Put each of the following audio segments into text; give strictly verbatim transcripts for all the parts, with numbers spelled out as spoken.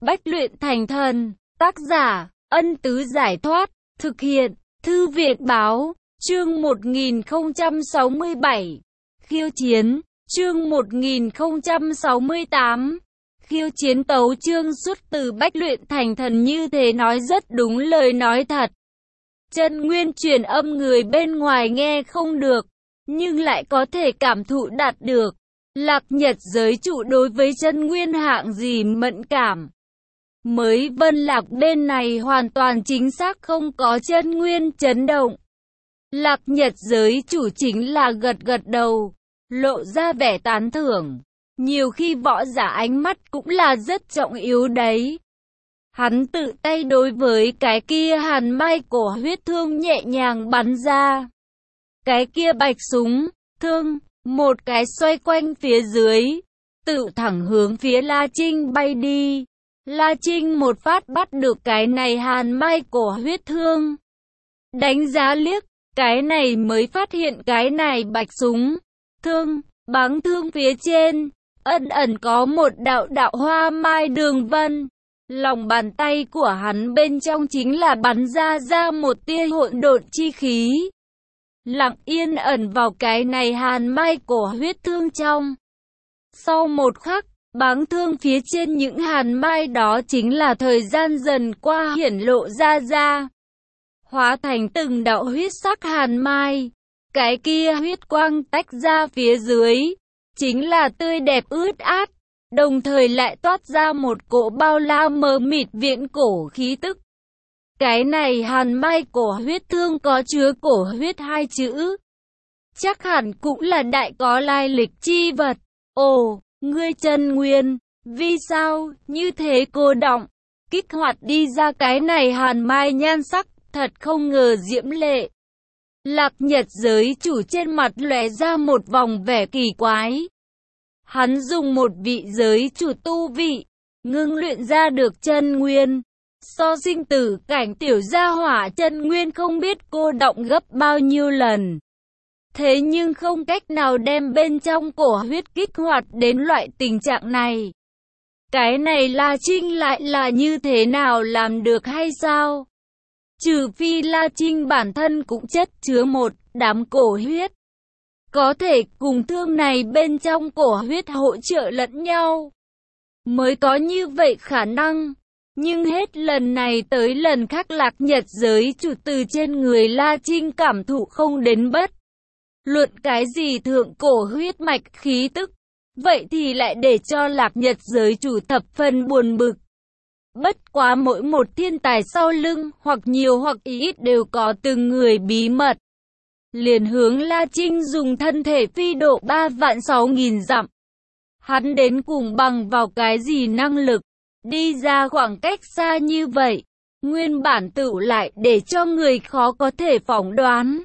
Bách luyện thành thần, tác giả, Ân Tứ Giải Thoát, thực hiện, Thư viện Báo, chương một nghìn không trăm sáu mươi bảy, khiêu chiến, chương một nghìn không trăm sáu mươi tám, khiêu chiến tấu chương xuất từ Bách luyện thành thần như thế nói rất đúng lời nói thật. Chân nguyên truyền âm người bên ngoài nghe không được, nhưng lại có thể cảm thụ đạt được. Lạc Nhật giới chủ đối với chân nguyên hạng gì mẫn cảm. Mới Vân Lạc bên này hoàn toàn chính xác không có chân nguyên chấn động. Lạc Nhật giới chủ chính là gật gật đầu, lộ ra vẻ tán thưởng. Nhiều khi võ giả ánh mắt cũng là rất trọng yếu đấy. Hắn tự tay đối với cái kia hàn mai cổ huyết thương nhẹ nhàng bắn ra. Cái kia bạch súng, thương, một cái xoay quanh phía dưới, tự thẳng hướng phía La Trinh bay đi. La Trinh một phát bắt được cái này hàn mai cổ huyết thương. Đánh giá liếc, cái này mới phát hiện cái này bạch súng, thương, bắn thương phía trên, ẩn ẩn có một đạo đạo hoa mai đường vân. Lòng bàn tay của hắn bên trong chính là bắn ra ra một tia hỗn độn chi khí. Lặng yên ẩn vào cái này hàn mai cổ huyết thương trong. Sau một khắc, bắn thương phía trên những hàn mai đó chính là thời gian dần qua hiển lộ ra ra. Hóa thành từng đạo huyết sắc hàn mai. Cái kia huyết quang tách ra phía dưới, chính là tươi đẹp ướt át, đồng thời lại toát ra một cỗ bao la mờ mịt viễn cổ khí tức. Cái này hàn mai cổ huyết thương có chứa cổ huyết hai chữ. Chắc hẳn cũng là đại có lai lịch chi vật. Ồ, ngươi chân nguyên, vì sao như thế cô động, kích hoạt đi ra cái này hàn mai nhan sắc, thật không ngờ diễm lệ. Lạc Nhật giới chủ trên mặt lóe ra một vòng vẻ kỳ quái. Hắn dùng một vị giới chủ tu vị, ngưng luyện ra được chân nguyên. So sinh tử cảnh tiểu gia hỏa chân nguyên không biết cô động gấp bao nhiêu lần. Thế nhưng không cách nào đem bên trong cổ huyết kích hoạt đến loại tình trạng này. Cái này La Trinh lại là như thế nào làm được hay sao? Trừ phi La Trinh bản thân cũng chất chứa một đám cổ huyết. Có thể cùng thương này bên trong cổ huyết hỗ trợ lẫn nhau. Mới có như vậy khả năng. Nhưng hết lần này tới lần khác Lạc Nhật giới chủ từ trên người La Trinh cảm thụ không đến bất luận cái gì thượng cổ huyết mạch khí tức. Vậy thì lại để cho Lạc Nhật giới chủ thập phần buồn bực. Bất quá mỗi một thiên tài sau lưng, hoặc nhiều hoặc ít đều có từng người bí mật. Liền hướng La Trinh dùng thân thể phi độ ba vạn sáu nghìn dặm. Hắn đến cùng bằng vào cái gì năng lực, đi ra khoảng cách xa như vậy, nguyên bản tự lại để cho người khó có thể phỏng đoán.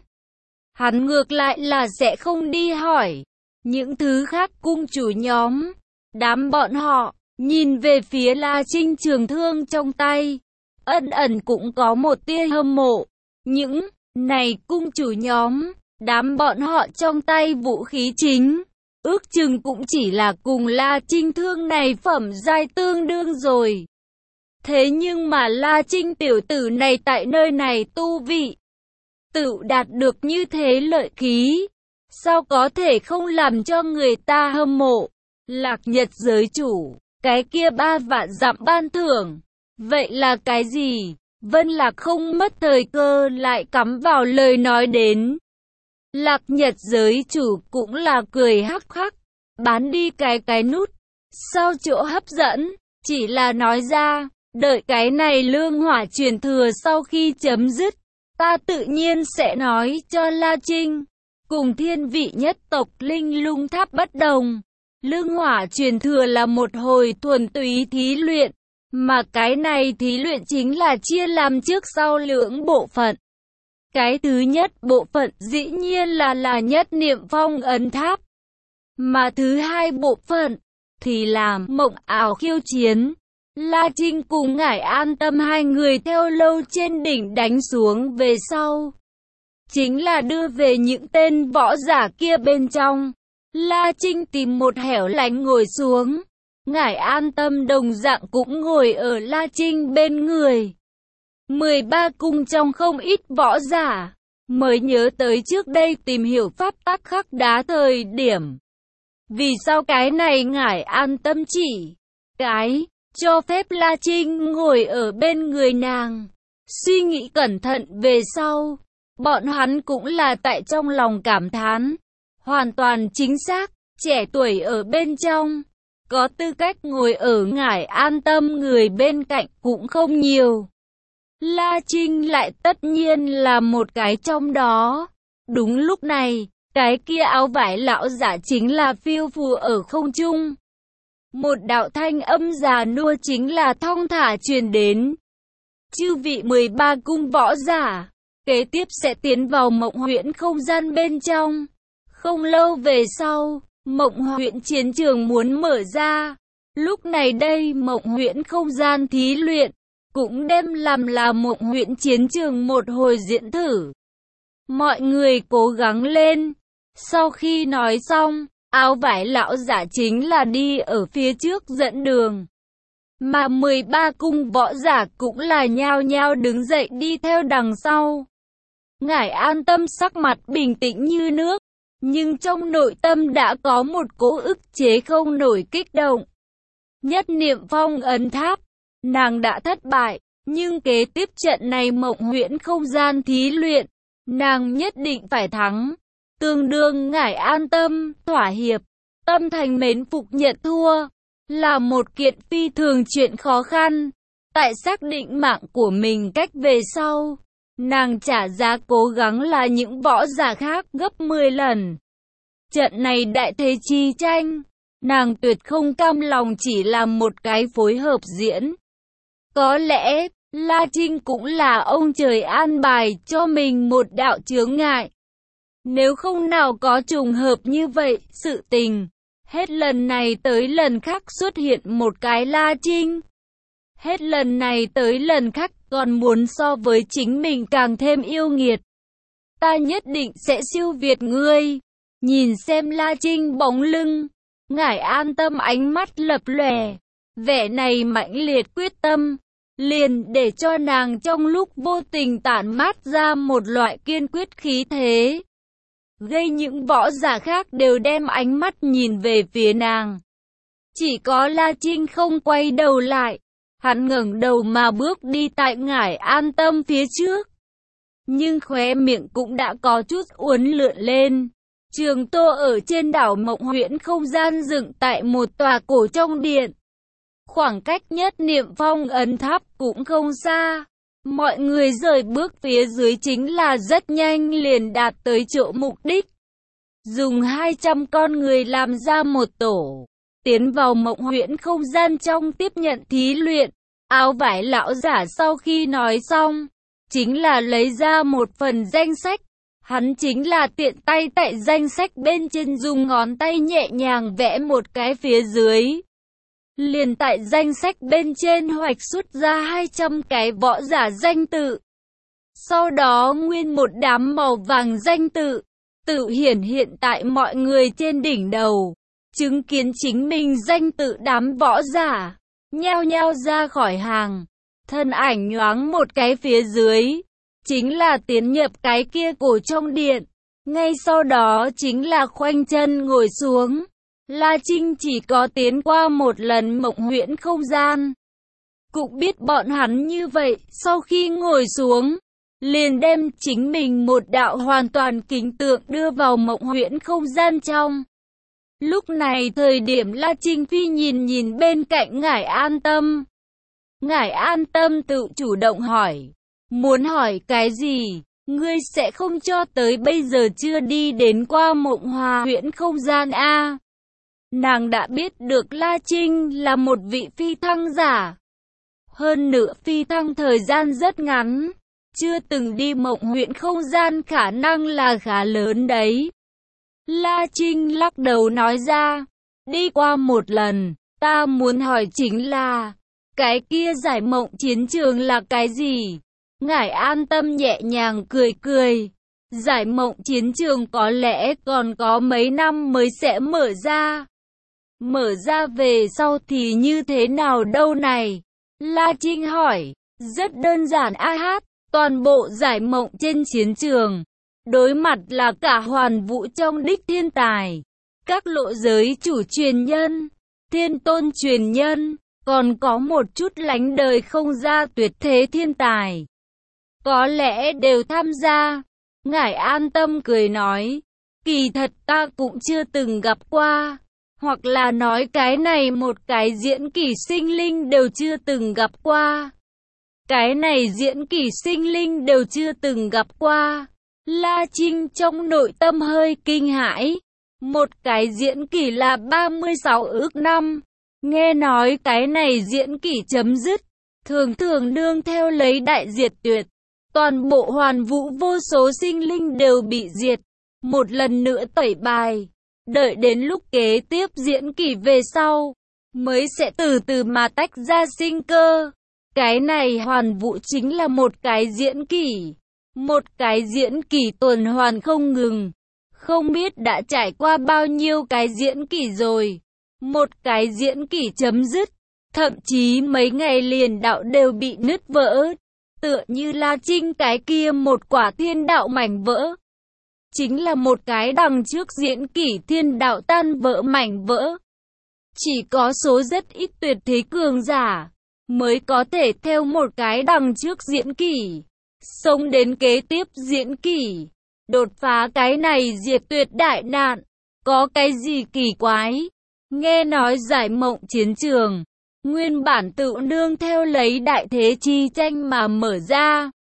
Hắn ngược lại là sẽ không đi hỏi. Những thứ khác cung chủ nhóm, đám bọn họ, nhìn về phía La Trinh trường thương trong tay, ẩn ẩn cũng có một tia hâm mộ. Những này cung chủ nhóm, đám bọn họ trong tay vũ khí chính, ước chừng cũng chỉ là cùng La Trinh thương này phẩm giai tương đương rồi. Thế nhưng mà La Trinh tiểu tử này tại nơi này tu vị, tự đạt được như thế lợi khí, sao có thể không làm cho người ta hâm mộ? Lạc Nhật giới chủ, cái kia ba vạn dặm ban thưởng, vậy là cái gì? Vân Lạc không mất thời cơ lại cắm vào lời nói đến. Lạc Nhật giới chủ cũng là cười hắc hắc, bán đi cái cái nút, sao chỗ hấp dẫn, chỉ là nói ra, đợi cái này lương hỏa truyền thừa sau khi chấm dứt, ta tự nhiên sẽ nói cho La Trinh. Cùng thiên vị nhất tộc linh lung tháp bất đồng, lương hỏa truyền thừa là một hồi thuần túy thí luyện, mà cái này thí luyện chính là chia làm trước sau lưỡng bộ phận. Cái thứ nhất bộ phận dĩ nhiên là là nhất niệm phong ấn tháp, mà thứ hai bộ phận thì làm mộng ảo khiêu chiến. La Trinh cùng Ngải An Tâm hai người theo lâu trên đỉnh đánh xuống về sau, chính là đưa về những tên võ giả kia bên trong. La Trinh tìm một hẻo lánh ngồi xuống, Ngải An Tâm đồng dạng cũng ngồi ở La Trinh bên người. mười ba cung trong không ít võ giả, mới nhớ tới trước đây tìm hiểu pháp tắc khắc đá thời điểm. Vì sao cái này Ngải An Tâm chỉ cái cho phép La Trinh ngồi ở bên người nàng. Suy nghĩ cẩn thận về sau, bọn hắn cũng là tại trong lòng cảm thán. Hoàn toàn chính xác, trẻ tuổi ở bên trong, có tư cách ngồi ở Ngải An Tâm người bên cạnh cũng không nhiều. La Trinh lại tất nhiên là một cái trong đó. Đúng lúc này, cái kia áo vải lão giả chính là phiêu phù ở không trung. Một đạo thanh âm già nua chính là thong thả truyền đến. Chư vị mười ba cung võ giả, kế tiếp sẽ tiến vào mộng huyễn không gian bên trong. Không lâu về sau, mộng huyễn chiến trường muốn mở ra. Lúc này đây mộng huyễn không gian thí luyện, cũng đem làm là mộng huyễn chiến trường một hồi diễn thử. Mọi người cố gắng lên. Sau khi nói xong, áo vải lão giả chính là đi ở phía trước dẫn đường. Mà mười ba cung võ giả cũng là nhao nhao đứng dậy đi theo đằng sau. Ngải An Tâm sắc mặt bình tĩnh như nước, nhưng trong nội tâm đã có một cỗ ức chế không nổi kích động. Nhất niệm phong ấn tháp, nàng đã thất bại, nhưng kế tiếp trận này mộng huyễn không gian thí luyện, nàng nhất định phải thắng. Tương đương Ngải An Tâm, thỏa hiệp, tâm thành mến phục nhận thua, là một kiện phi thường chuyện khó khăn. Tại xác định mạng của mình cách về sau, nàng trả giá cố gắng là những võ giả khác gấp mười lần. Trận này đại thế chi tranh, nàng tuyệt không cam lòng chỉ làm một cái phối hợp diễn. Có lẽ, La Trinh cũng là ông trời an bài cho mình một đạo chướng ngại. Nếu không nào có trùng hợp như vậy, sự tình, hết lần này tới lần khác xuất hiện một cái La Trinh. Hết lần này tới lần khác còn muốn so với chính mình càng thêm yêu nghiệt. Ta nhất định sẽ siêu việt ngươi. Nhìn xem La Trinh bóng lưng, Ngải An Tâm ánh mắt lập lòe, vẻ này mãnh liệt quyết tâm, liền để cho nàng trong lúc vô tình tản mát ra một loại kiên quyết khí thế, gây những võ giả khác đều đem ánh mắt nhìn về phía nàng. Chỉ có La Trinh không quay đầu lại, hắn ngẩng đầu mà bước đi tại Ngải An Tâm phía trước, nhưng khóe miệng cũng đã có chút uốn lượn lên. Trường tô ở trên đảo mộng huyễn không gian dựng tại một tòa cổ trong điện. Khoảng cách nhất niệm phong ấn tháp cũng không xa. Mọi người rời bước phía dưới chính là rất nhanh liền đạt tới chỗ mục đích. Dùng hai trăm con người làm ra một tổ, tiến vào mộng huyễn không gian trong tiếp nhận thí luyện. Áo vải lão giả sau khi nói xong, chính là lấy ra một phần danh sách. Hắn chính là tiện tay tại danh sách bên trên dùng ngón tay nhẹ nhàng vẽ một cái phía dưới. Liền tại danh sách bên trên hoạch xuất ra hai trăm cái võ giả danh tự. Sau đó nguyên một đám màu vàng danh tự, tự hiển hiện tại mọi người trên đỉnh đầu. Chứng kiến chính mình danh tự đám võ giả, nhao nhao ra khỏi hàng. Thân ảnh nhoáng một cái phía dưới, chính là tiến nhập cái kia cổ trong điện. Ngay sau đó chính là khoanh chân ngồi xuống. La Trinh chỉ có tiến qua một lần mộng huyễn không gian. Cũng biết bọn hắn như vậy, sau khi ngồi xuống, liền đem chính mình một đạo hoàn toàn kính tượng đưa vào mộng huyễn không gian trong. Lúc này thời điểm La Trinh Phi nhìn nhìn bên cạnh Ngải An Tâm. Ngải An Tâm tự chủ động hỏi. Muốn hỏi cái gì? Ngươi sẽ không cho tới bây giờ chưa đi đến qua mộng hòa huyễn không gian a? Nàng đã biết được La Trinh là một vị phi thăng giả. Hơn nữa phi thăng thời gian rất ngắn. Chưa từng đi mộng huyễn không gian khả năng là khá lớn đấy. La Trinh lắc đầu nói ra. Đi qua một lần, ta muốn hỏi chính là, cái kia giải mộng chiến trường là cái gì? Ngải An Tâm nhẹ nhàng cười cười. Giải mộng chiến trường có lẽ còn có mấy năm mới sẽ mở ra. Mở ra về sau thì như thế nào đâu này? La Trinh hỏi. Rất đơn giản a hát, toàn bộ giải mộng trên chiến trường. Đối mặt là cả hoàn vũ trong đích thiên tài. Các lộ giới chủ truyền nhân, thiên tôn truyền nhân, còn có một chút lánh đời không ra tuyệt thế thiên tài. Có lẽ đều tham gia. Ngải an tâm cười nói. Kỳ thật ta cũng chưa từng gặp qua. Hoặc là nói cái này một cái diễn kỷ sinh linh đều chưa từng gặp qua. Cái này diễn kỷ sinh linh đều chưa từng gặp qua. La Trinh trong nội tâm hơi kinh hãi. Một cái diễn kỷ là ba mươi sáu ước năm. Nghe nói cái này diễn kỷ chấm dứt. Thường thường nương theo lấy đại diệt tuyệt. Toàn bộ hoàn vũ vô số sinh linh đều bị diệt. Một lần nữa tẩy bài. Đợi đến lúc kế tiếp diễn kỷ về sau. Mới sẽ từ từ mà tách ra sinh cơ. Cái này hoàn vũ chính là một cái diễn kỷ. Một cái diễn kỷ tuần hoàn không ngừng. Không biết đã trải qua bao nhiêu cái diễn kỷ rồi. Một cái diễn kỷ chấm dứt. Thậm chí mấy ngày liền đạo đều bị nứt vỡ. Tựa như La Trinh cái kia một quả thiên đạo mảnh vỡ. Chính là một cái đằng trước diễn kỷ thiên đạo tan vỡ mảnh vỡ. Chỉ có số rất ít tuyệt thế cường giả mới có thể theo một cái đằng trước diễn kỷ sống đến kế tiếp diễn kỷ, đột phá cái này diệt tuyệt đại nạn. Có cái gì kỳ quái? Nghe nói giải mộng chiến trường nguyên bản tự nương theo lấy đại thế chi tranh mà mở ra.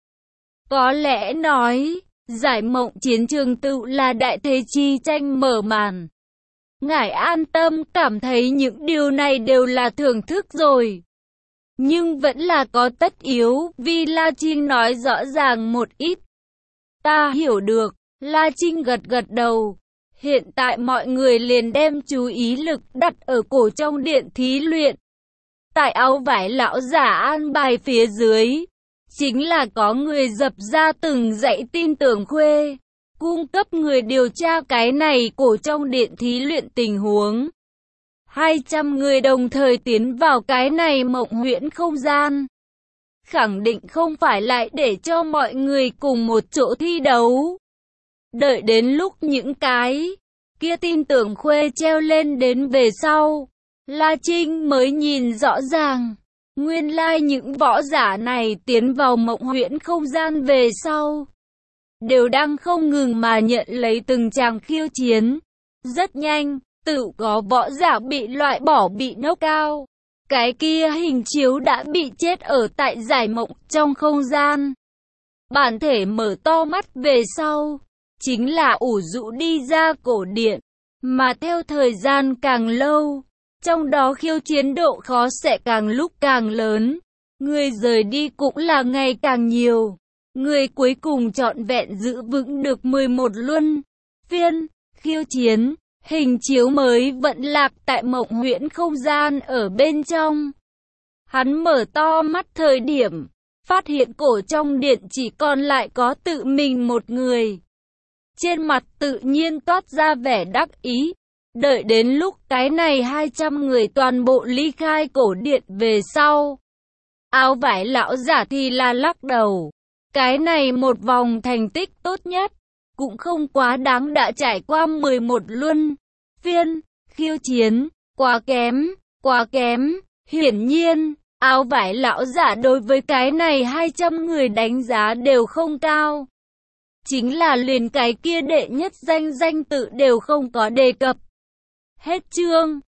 Có lẽ nói giải mộng chiến trường tự là đại thế chi tranh mở màn. Ngải an tâm cảm thấy những điều này đều là thưởng thức rồi. Nhưng vẫn là có tất yếu, vì La Trinh nói rõ ràng một ít. Ta hiểu được, La Trinh gật gật đầu. Hiện tại mọi người liền đem chú ý lực đặt ở cổ trong điện thí luyện. Tại áo vải lão giả an bài phía dưới, chính là có người dập ra từng dãy tin tưởng khuê, cung cấp người điều tra cái này cổ trong điện thí luyện tình huống. hai trăm người đồng thời tiến vào cái này mộng huyễn không gian. Khẳng định không phải lại để cho mọi người cùng một chỗ thi đấu. Đợi đến lúc những cái kia tin tưởng khuê treo lên đến về sau, La Trinh mới nhìn rõ ràng. Nguyên lai like những võ giả này tiến vào mộng huyễn không gian về sau, đều đang không ngừng mà nhận lấy từng tràng khiêu chiến. Rất nhanh, tự có võ giả bị loại bỏ bị knock out. Cái kia hình chiếu đã bị chết ở tại giải mộng trong không gian. Bản thể mở to mắt về sau, chính là ủ rũ đi ra cổ điện. Mà theo thời gian càng lâu, trong đó khiêu chiến độ khó sẽ càng lúc càng lớn. Người rời đi cũng là ngày càng nhiều. Người cuối cùng trọn vẹn giữ vững được mười một luân phiên khiêu chiến. Hình chiếu mới vận lạc tại mộng huyễn không gian ở bên trong. Hắn mở to mắt thời điểm, phát hiện cổ trong điện chỉ còn lại có tự mình một người. Trên mặt tự nhiên toát ra vẻ đắc ý. Đợi đến lúc cái này hai trăm người toàn bộ ly khai cổ điện về sau, áo vải lão giả thì là lắc đầu. Cái này một vòng thành tích tốt nhất, cũng không quá đáng đã trải qua mười một luân phiên khiêu chiến, quá kém, quá kém. Hiển nhiên, áo vải lão giả đối với cái này hai trăm người đánh giá đều không cao. Chính là liền cái kia đệ nhất danh danh tự đều không có đề cập. Hết chương.